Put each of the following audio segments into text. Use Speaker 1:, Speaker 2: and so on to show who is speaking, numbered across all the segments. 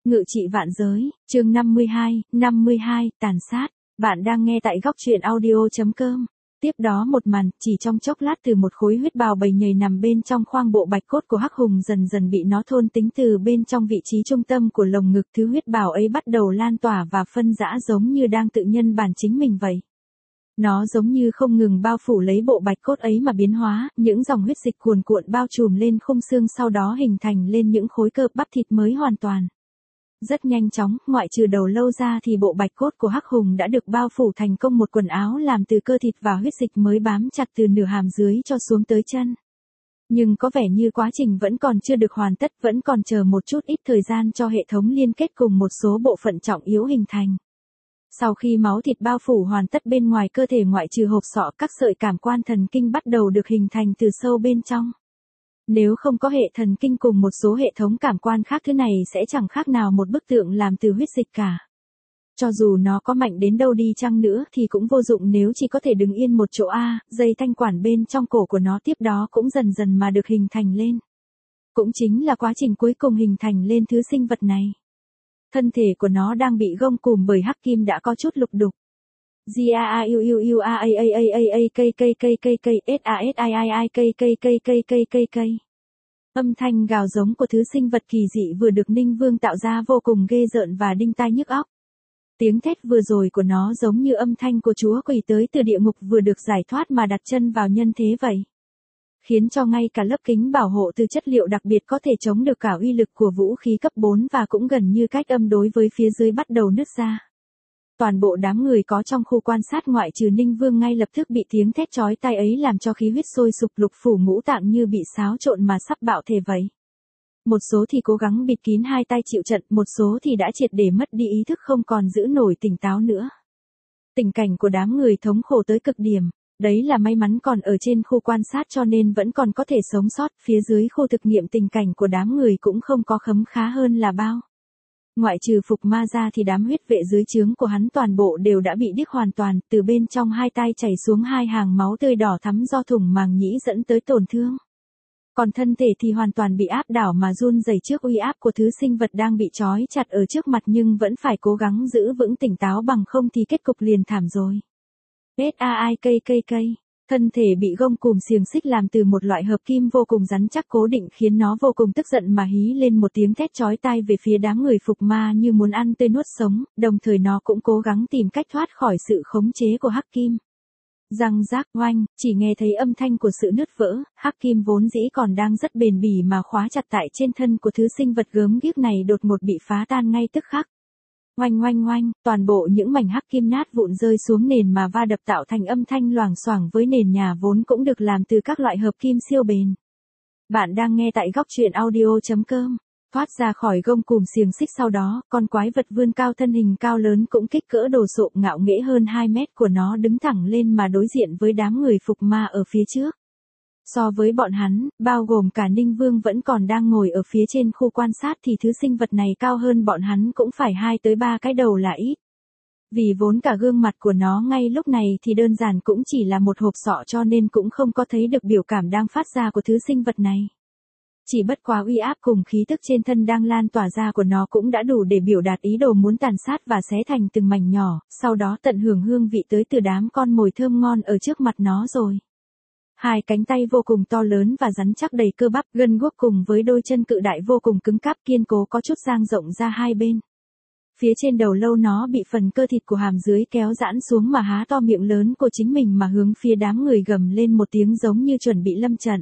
Speaker 1: Ngự trị vạn giới, chương 52, tàn sát. Bạn đang nghe tại góc truyện audio.com. Tiếp đó một màn, chỉ trong chốc lát từ một khối huyết bào bầy nhầy nằm bên trong khoang bộ bạch cốt của Hắc Hùng dần dần bị nó thôn tính từ bên trong vị trí trung tâm của lồng ngực. Thứ huyết bào ấy bắt đầu lan tỏa và phân rã giống như đang tự nhân bản chính mình vậy. Nó giống như không ngừng bao phủ lấy bộ bạch cốt ấy mà biến hóa, những dòng huyết dịch cuồn cuộn bao trùm lên khung xương sau đó hình thành lên những khối cơ bắp thịt mới hoàn toàn. Rất nhanh chóng, ngoại trừ đầu lâu ra thì bộ bạch cốt của Hắc Hùng đã được bao phủ thành công một quần áo làm từ cơ thịt và huyết dịch mới bám chặt từ nửa hàm dưới cho xuống tới chân. Nhưng có vẻ như quá trình vẫn còn chưa được hoàn tất, vẫn còn chờ một chút ít thời gian cho hệ thống liên kết cùng một số bộ phận trọng yếu hình thành. Sau khi máu thịt bao phủ hoàn tất bên ngoài cơ thể ngoại trừ hộp sọ, các sợi cảm quan thần kinh bắt đầu được hình thành từ sâu bên trong. Nếu không có hệ thần kinh cùng một số hệ thống cảm quan khác, thứ này sẽ chẳng khác nào một bức tượng làm từ huyết dịch cả. Cho dù nó có mạnh đến đâu đi chăng nữa thì cũng vô dụng nếu chỉ có thể đứng yên một chỗ. Dây thanh quản bên trong cổ của nó tiếp đó cũng dần dần mà được hình thành lên. Cũng chính là quá trình cuối cùng hình thành lên thứ sinh vật này. Thân thể của nó đang bị gông cùm bởi hắc kim đã có chút lục đục. Âm thanh gào giống của thứ sinh vật kỳ dị vừa được Ninh Vương tạo ra vô cùng ghê rợn và đinh tai nhức óc. Tiếng thét vừa rồi của nó giống như âm thanh của chúa quỷ tới từ địa ngục vừa được giải thoát mà đặt chân vào nhân thế vậy. Khiến cho ngay cả lớp kính bảo hộ từ chất liệu đặc biệt có thể chống được cả uy lực của vũ khí cấp 4 và cũng gần như cách âm đối với phía dưới bắt đầu nứt ra. Toàn bộ đám người có trong khu quan sát ngoại trừ Ninh Vương ngay lập tức bị tiếng thét chói tai ấy làm cho khí huyết sôi sục, lục phủ ngũ tạng như bị xáo trộn mà sắp bạo thể vậy. Một số thì cố gắng bịt kín hai tay chịu trận, một số thì đã triệt để mất đi ý thức không còn giữ nổi tỉnh táo nữa. Tình cảnh của đám người thống khổ tới cực điểm. Đấy là may mắn còn ở trên khu quan sát cho nên vẫn còn có thể sống sót, phía dưới khu thực nghiệm tình cảnh của đám người cũng không có khấm khá hơn là bao. Ngoại trừ Phục Ma ra thì đám huyết vệ dưới trướng của hắn toàn bộ đều đã bị điếc hoàn toàn, từ bên trong hai tay chảy xuống hai hàng máu tươi đỏ thắm do thủng màng nhĩ dẫn tới tổn thương. Còn thân thể thì hoàn toàn bị áp đảo mà run rẩy trước uy áp của thứ sinh vật đang bị trói chặt ở trước mặt, nhưng vẫn phải cố gắng giữ vững tỉnh táo, bằng không thì kết cục liền thảm rồi. Thân thể bị gông cùm xiềng xích làm từ một loại hợp kim vô cùng rắn chắc cố định, khiến nó vô cùng tức giận mà hí lên một tiếng thét chói tai về phía đám người Phục Ma như muốn ăn tươi nuốt sống, đồng thời nó cũng cố gắng tìm cách thoát khỏi sự khống chế của hắc kim. Răng rác oanh, chỉ nghe thấy âm thanh của sự nứt vỡ, hắc kim vốn dĩ còn đang rất bền bỉ mà khóa chặt tại trên thân của thứ sinh vật gớm ghiếc này đột ngột bị phá tan ngay tức khắc. Oanh, toàn bộ những mảnh hắc kim nát vụn rơi xuống nền mà va đập tạo thành âm thanh loảng xoảng với nền nhà vốn cũng được làm từ các loại hợp kim siêu bền. Bạn đang nghe tại góc truyện audio.com. Thoát ra khỏi gông cùm xiềng xích sau đó, con quái vật vươn cao thân hình cao lớn cũng kích cỡ đồ sộ ngạo nghễ hơn 2 mét của nó đứng thẳng lên mà đối diện với đám người Phục Ma ở phía trước. So với bọn hắn, bao gồm cả Ninh Vương vẫn còn đang ngồi ở phía trên khu quan sát thì thứ sinh vật này cao hơn bọn hắn cũng phải 2 tới 3 cái đầu là ít. Vì vốn cả gương mặt của nó ngay lúc này thì đơn giản cũng chỉ là một hộp sọ cho nên cũng không có thấy được biểu cảm đang phát ra của thứ sinh vật này. Chỉ bất quá uy áp cùng khí tức trên thân đang lan tỏa ra của nó cũng đã đủ để biểu đạt ý đồ muốn tàn sát và xé thành từng mảnh nhỏ, sau đó tận hưởng hương vị tới từ đám con mồi thơm ngon ở trước mặt nó rồi. Hai cánh tay vô cùng to lớn và rắn chắc đầy cơ bắp, gân guốc cùng với đôi chân cự đại vô cùng cứng cáp kiên cố có chút dang rộng ra hai bên. Phía trên đầu lâu nó bị phần cơ thịt của hàm dưới kéo giãn xuống mà há to miệng lớn của chính mình mà hướng phía đám người gầm lên một tiếng giống như chuẩn bị lâm trận.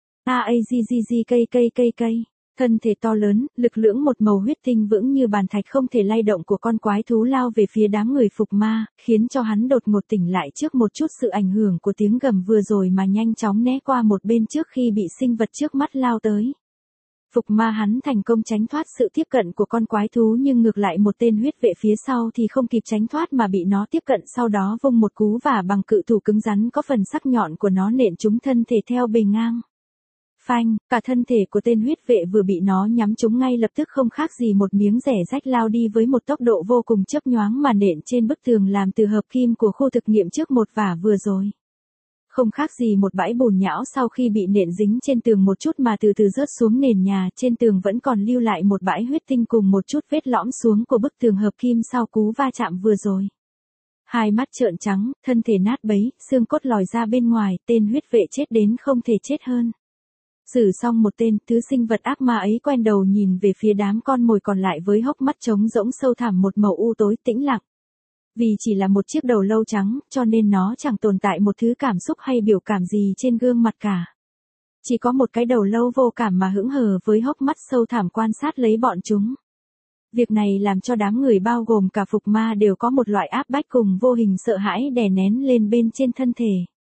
Speaker 1: Thân thể to lớn, lực lưỡng một màu huyết tinh vững như bàn thạch không thể lay động của con quái thú lao về phía đám người Phục Ma, khiến cho hắn đột ngột tỉnh lại trước một chút sự ảnh hưởng của tiếng gầm vừa rồi mà nhanh chóng né qua một bên trước khi bị sinh vật trước mắt lao tới. Phục Ma hắn thành công tránh thoát sự tiếp cận của con quái thú, nhưng ngược lại một tên huyết vệ phía sau thì không kịp tránh thoát mà bị nó tiếp cận, sau đó vung một cú vả bằng cự thủ cứng rắn có phần sắc nhọn của nó nện trúng thân thể theo bề ngang. Phanh, cả thân thể của tên huyết vệ vừa bị nó nhắm trúng ngay lập tức không khác gì một miếng rẻ rách lao đi với một tốc độ vô cùng chớp nhoáng mà nện trên bức tường làm từ hợp kim của khu thực nghiệm trước một vả vừa rồi. Không khác gì một bãi bùn nhão sau khi bị nện dính trên tường một chút mà từ từ rớt xuống nền nhà, trên tường vẫn còn lưu lại một bãi huyết tinh cùng một chút vết lõm xuống của bức tường hợp kim sau cú va chạm vừa rồi. Hai mắt trợn trắng, thân thể nát bấy, xương cốt lòi ra bên ngoài, tên huyết vệ chết đến không thể chết hơn. Xử xong một tên, thứ sinh vật ác ma ấy quay đầu nhìn về phía đám con mồi còn lại với hốc mắt trống rỗng sâu thẳm một màu u tối tĩnh lặng. Vì chỉ là một chiếc đầu lâu trắng, cho nên nó chẳng tồn tại một thứ cảm xúc hay biểu cảm gì trên gương mặt cả. Chỉ có một cái đầu lâu vô cảm mà hững hờ với hốc mắt sâu thẳm quan sát lấy bọn chúng. Việc này làm cho đám người bao gồm cả Phục Ma đều có một loại áp bách cùng vô hình sợ hãi đè nén lên bên trên thân thể.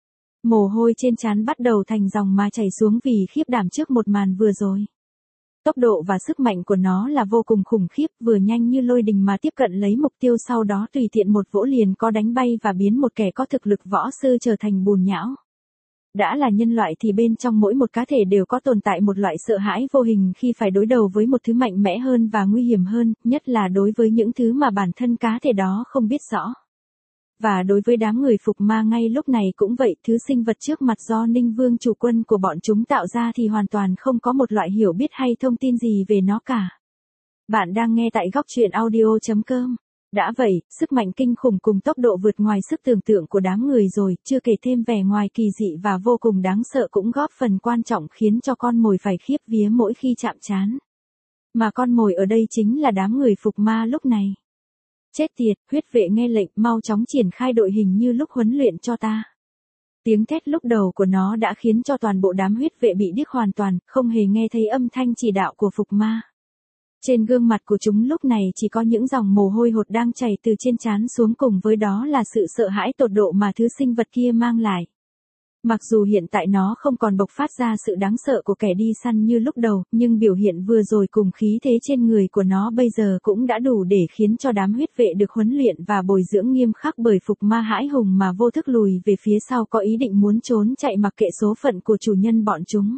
Speaker 1: Mồ hôi trên trán bắt đầu thành dòng mà chảy xuống vì khiếp đảm trước một màn vừa rồi. Tốc độ và sức mạnh của nó là vô cùng khủng khiếp, vừa nhanh như lôi đình mà tiếp cận lấy mục tiêu, sau đó tùy tiện một vỗ liền có đánh bay và biến một kẻ có thực lực võ sư trở thành bùn nhão. Đã là nhân loại thì bên trong mỗi một cá thể đều có tồn tại một loại sợ hãi vô hình khi phải đối đầu với một thứ mạnh mẽ hơn và nguy hiểm hơn, nhất là đối với những thứ mà bản thân cá thể đó không biết rõ. Và đối với đám người Phục Ma ngay lúc này cũng vậy, thứ sinh vật trước mặt do Ninh Vương chủ quân của bọn chúng tạo ra thì hoàn toàn không có một loại hiểu biết hay thông tin gì về nó cả. Bạn đang nghe tại góc truyện audio.com. Đã vậy, sức mạnh kinh khủng cùng tốc độ vượt ngoài sức tưởng tượng của đám người rồi, chưa kể thêm vẻ ngoài kỳ dị và vô cùng đáng sợ cũng góp phần quan trọng khiến cho con mồi phải khiếp vía mỗi khi chạm trán. Mà con mồi ở đây chính là đám người Phục Ma lúc này. Chết tiệt, huyết vệ nghe lệnh, mau chóng triển khai đội hình như lúc huấn luyện cho ta. Tiếng thét lúc đầu của nó đã khiến cho toàn bộ đám huyết vệ bị điếc hoàn toàn, không hề nghe thấy âm thanh chỉ đạo của Phục Ma. Trên gương mặt của chúng lúc này chỉ có những dòng mồ hôi hột đang chảy từ trên trán xuống, cùng với đó là sự sợ hãi tột độ mà thứ sinh vật kia mang lại. Mặc dù hiện tại nó không còn bộc phát ra sự đáng sợ của kẻ đi săn như lúc đầu, nhưng biểu hiện vừa rồi cùng khí thế trên người của nó bây giờ cũng đã đủ để khiến cho đám huyết vệ được huấn luyện và bồi dưỡng nghiêm khắc bởi Phục Ma hãi hùng mà vô thức lùi về phía sau, có ý định muốn trốn chạy mặc kệ số phận của chủ nhân bọn chúng.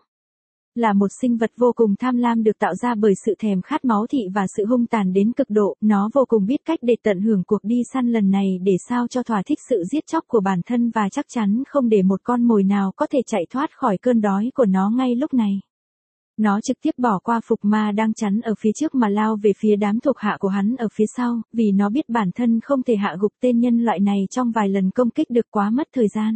Speaker 1: Là một sinh vật vô cùng tham lam được tạo ra bởi sự thèm khát máu thị và sự hung tàn đến cực độ, nó vô cùng biết cách để tận hưởng cuộc đi săn lần này để sao cho thỏa thích sự giết chóc của bản thân và chắc chắn không để một con mồi nào có thể chạy thoát khỏi cơn đói của nó ngay lúc này. Nó trực tiếp bỏ qua Phục Ma đang chắn ở phía trước mà lao về phía đám thuộc hạ của hắn ở phía sau, vì nó biết bản thân không thể hạ gục tên nhân loại này trong vài lần công kích được, quá mất thời gian.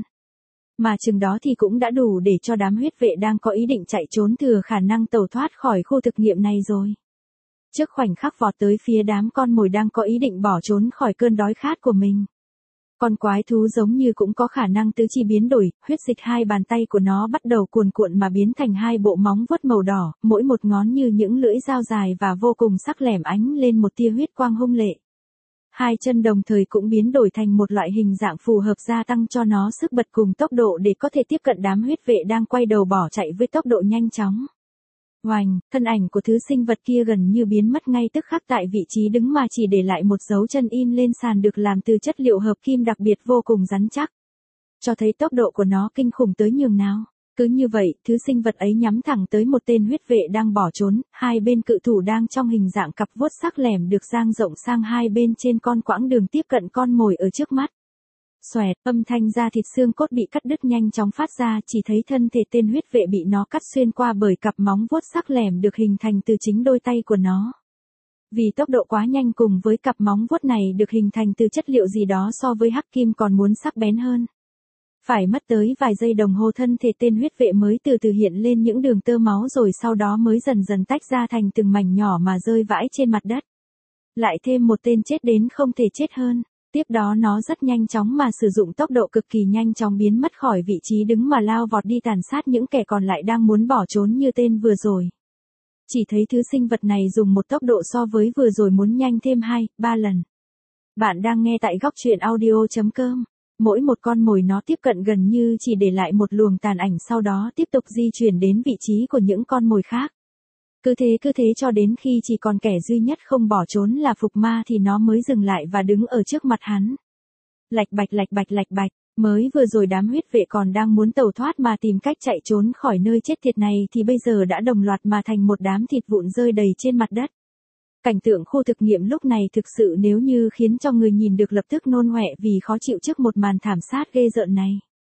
Speaker 1: Mà chừng đó thì cũng đã đủ để cho đám huyết vệ đang có ý định chạy trốn thừa khả năng tẩu thoát khỏi khu thực nghiệm này rồi. Trước khoảnh khắc vọt tới phía đám con mồi đang có ý định bỏ trốn khỏi cơn đói khát của mình. Con quái thú giống như cũng có khả năng tứ chi biến đổi, huyết dịch hai bàn tay của nó bắt đầu cuồn cuộn mà biến thành hai bộ móng vuốt màu đỏ, mỗi một ngón như những lưỡi dao dài và vô cùng sắc lẻm ánh lên một tia huyết quang hung lệ. Hai chân đồng thời cũng biến đổi thành một loại hình dạng phù hợp, gia tăng cho nó sức bật cùng tốc độ để có thể tiếp cận đám huyết vệ đang quay đầu bỏ chạy với tốc độ nhanh chóng. Oành, thân ảnh của thứ sinh vật kia gần như biến mất ngay tức khắc tại vị trí đứng mà chỉ để lại một dấu chân in lên sàn được làm từ chất liệu hợp kim đặc biệt vô cùng rắn chắc. Cho thấy tốc độ của nó kinh khủng tới nhường nào. Cứ như vậy, thứ sinh vật ấy nhắm thẳng tới một tên huyết vệ đang bỏ trốn, hai bên cự thủ đang trong hình dạng cặp vuốt sắc lẻm được dang rộng sang hai bên trên con quãng đường tiếp cận con mồi ở trước mắt. Xoẹt, âm thanh da thịt xương cốt bị cắt đứt nhanh chóng phát ra, chỉ thấy thân thể tên huyết vệ bị nó cắt xuyên qua bởi cặp móng vuốt sắc lẻm được hình thành từ chính đôi tay của nó. Vì tốc độ quá nhanh cùng với cặp móng vuốt này được hình thành từ chất liệu gì đó so với hắc kim còn muốn sắc bén hơn. Phải mất tới vài giây đồng hồ thân thể tên huyết vệ mới từ từ hiện lên những đường tơ máu, rồi sau đó mới dần dần tách ra thành từng mảnh nhỏ mà rơi vãi trên mặt đất. Lại thêm một tên chết đến không thể chết hơn. Tiếp đó nó rất nhanh chóng mà sử dụng tốc độ cực kỳ nhanh chóng biến mất khỏi vị trí đứng mà lao vọt đi tàn sát những kẻ còn lại đang muốn bỏ trốn như tên vừa rồi. Chỉ thấy thứ sinh vật này dùng một tốc độ so với vừa rồi muốn nhanh thêm 2-3 lần. Bạn đang nghe tại góc truyện audio.com. Mỗi một con mồi nó tiếp cận gần như chỉ để lại một luồng tàn ảnh, sau đó tiếp tục di chuyển đến vị trí của những con mồi khác. Cứ thế cho đến khi chỉ còn kẻ duy nhất không bỏ trốn là Phục Ma thì nó mới dừng lại và đứng ở trước mặt hắn. Lạch bạch, mới vừa rồi đám huyết vệ còn đang muốn tẩu thoát mà tìm cách chạy trốn khỏi nơi chết tiệt này thì bây giờ đã đồng loạt mà thành một đám thịt vụn rơi đầy trên mặt đất. Cảnh tượng khu thực nghiệm lúc này thực sự nếu như khiến cho người nhìn được lập tức nôn ọe vì khó chịu trước một màn thảm sát ghê rợn này.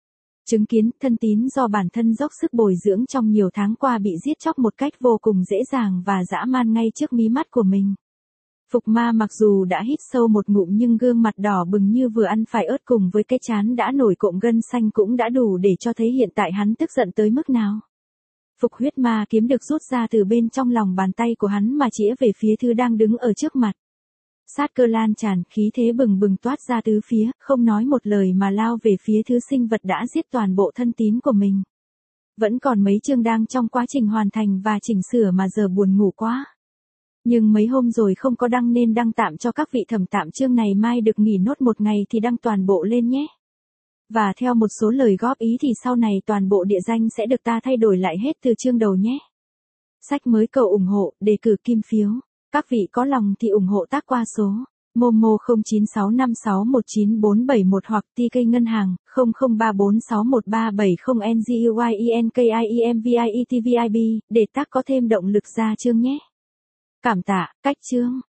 Speaker 1: Chứng kiến thân tín do bản thân dốc sức bồi dưỡng trong nhiều tháng qua bị giết chóc một cách vô cùng dễ dàng và dã man ngay trước mí mắt của mình. Phục Ma mặc dù đã hít sâu một ngụm nhưng gương mặt đỏ bừng như vừa ăn phải ớt cùng với cái trán đã nổi cộm gân xanh cũng đã đủ để cho thấy hiện tại hắn tức giận tới mức nào. Phục huyết ma kiếm được rút ra từ bên trong lòng bàn tay của hắn mà chĩa về phía thứ đang đứng ở trước mặt. Sát cơ lan tràn, khí thế bừng bừng toát ra tứ phía, không nói một lời mà lao về phía thứ sinh vật đã giết toàn bộ thân tín của mình. Vẫn còn mấy chương đang trong quá trình hoàn thành và chỉnh sửa mà giờ buồn ngủ quá. Nhưng mấy hôm rồi không có đăng nên đăng tạm cho các vị thẩm tạm chương này mai được nghỉ nốt một ngày thì đăng toàn bộ lên nhé. Và theo một số lời góp ý thì sau này toàn bộ địa danh sẽ được ta thay đổi lại hết từ chương đầu nhé. Sách mới cầu ủng hộ, đề cử kim phiếu. Các vị có lòng thì ủng hộ tác qua số Momo 0965619471 hoặc TK ngân hàng 0034613770NGUYENKIEMVIETVIB để tác có thêm động lực ra chương nhé. Cảm tạ, cách chương.